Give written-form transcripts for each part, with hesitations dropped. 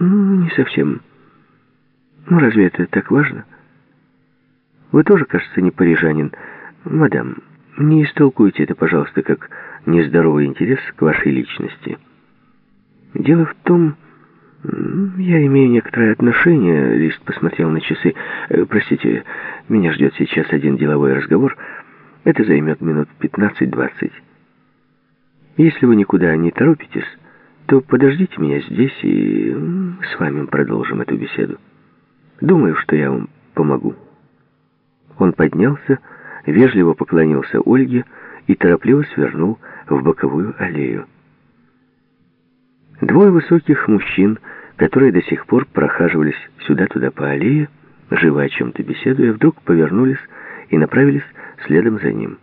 Не совсем. Ну, разве это так важно? Вы тоже, кажется, не парижанин. Мадам, не истолкуйте это, пожалуйста, как нездоровый интерес к вашей личности. Дело в том, я имею некоторое отношение. Лист посмотрел на часы. Простите, меня ждет сейчас один деловой разговор. Это займет минут 15-20. Если вы никуда не торопитесь, то подождите меня здесь, и с вами продолжим эту беседу. Думаю, что я вам помогу». Он поднялся, вежливо поклонился Ольге и торопливо свернул в боковую аллею. Двое высоких мужчин, которые до сих пор прохаживались сюда-туда по аллее, живо о чем-то беседуя, вдруг повернулись и направились следом за ним.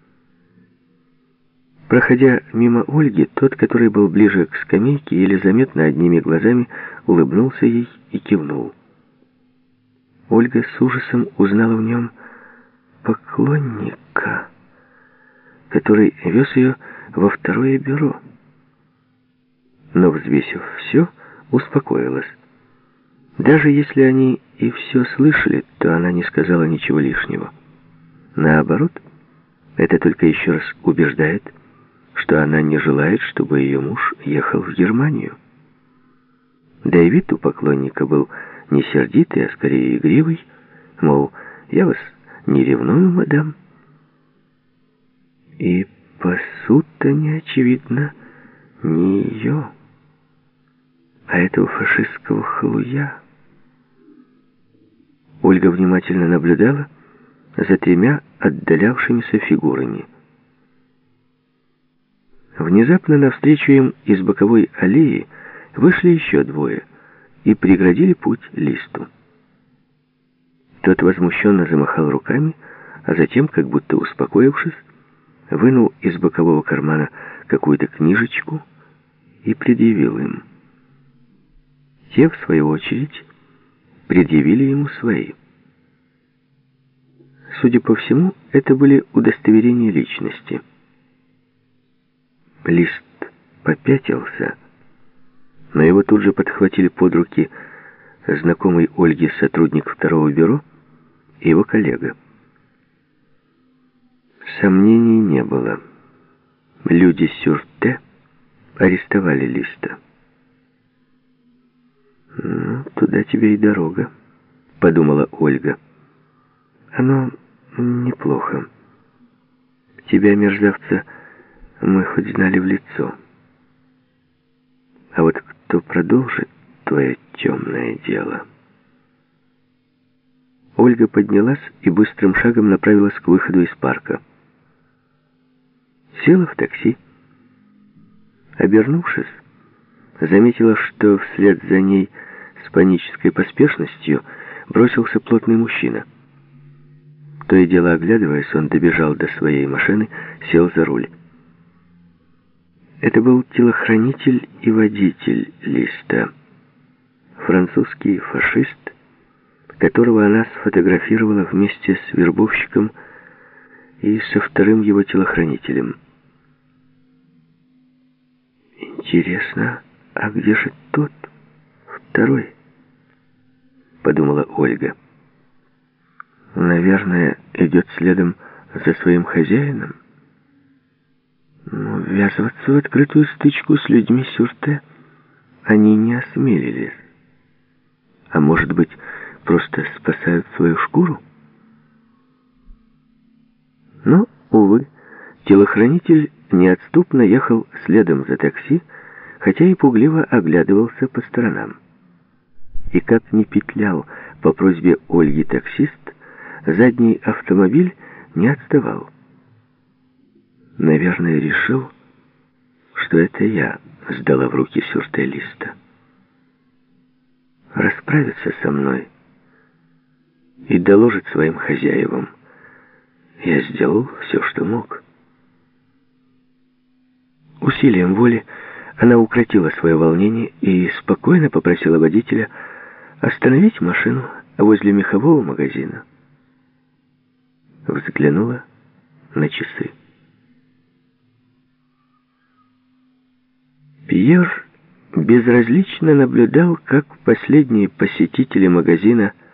Проходя мимо Ольги, тот, который был ближе к скамейке, еле заметно одними глазами улыбнулся ей и кивнул. Ольга с ужасом узнала в нем поклонника, который вез ее во второе бюро. Но, взвесив все, успокоилась. Даже если они и все слышали, то она не сказала ничего лишнего. Наоборот, это только еще раз убеждает, что она не желает, чтобы ее муж ехал в Германию. Да и вид у поклонника был не сердитый, а скорее игривый, мол, я вас не ревную, мадам. И пасут-то не очевидно не ее, а этого фашистского халуя. Ольга внимательно наблюдала за тремя отдалявшимися фигурами. Внезапно навстречу им из боковой аллеи вышли еще двое и преградили путь Листу. Тот возмущенно замахал руками, а затем, как будто успокоившись, вынул из бокового кармана какую-то книжечку и предъявил им. Те, в свою очередь, предъявили ему свои. Судя по всему, это были удостоверения личности. Лист попятился, но его тут же подхватили под руки знакомый Ольге сотрудник второго бюро и его коллега. Сомнений не было. Люди Сюрте арестовали Листа. «Ну, туда тебе и дорога», — подумала Ольга. «Оно неплохо. Тебя, мерзавца, мы хоть знали в лицо. А вот кто продолжит твое темное дело?» Ольга поднялась и быстрым шагом направилась к выходу из парка. Села в такси. Обернувшись, заметила, что вслед за ней с панической поспешностью бросился плотный мужчина. То и дело оглядываясь, он добежал до своей машины, сел за руль. Это был телохранитель и водитель Листа, французский фашист, которого она сфотографировала вместе с вербовщиком и со вторым его телохранителем. «Интересно, а где же тот, второй?» — подумала Ольга. «Наверное, идет следом за своим хозяином. Но ввязываться в открытую стычку с людьми Сюрте они не осмелились. А может быть, просто спасают свою шкуру?» Но, увы, телохранитель неотступно ехал следом за такси, хотя и пугливо оглядывался по сторонам. И как ни петлял по просьбе Ольги таксист, задний автомобиль не отставал. Наверное, решил, что это я сдала в руки Сюрте Листа. Расправится со мной и доложит своим хозяевам. Я сделал все, что мог. Усилием воли она укротила свое волнение и спокойно попросила водителя остановить машину возле мехового магазина. Взглянула на часы. Пьер безразлично наблюдал, как последние посетители магазина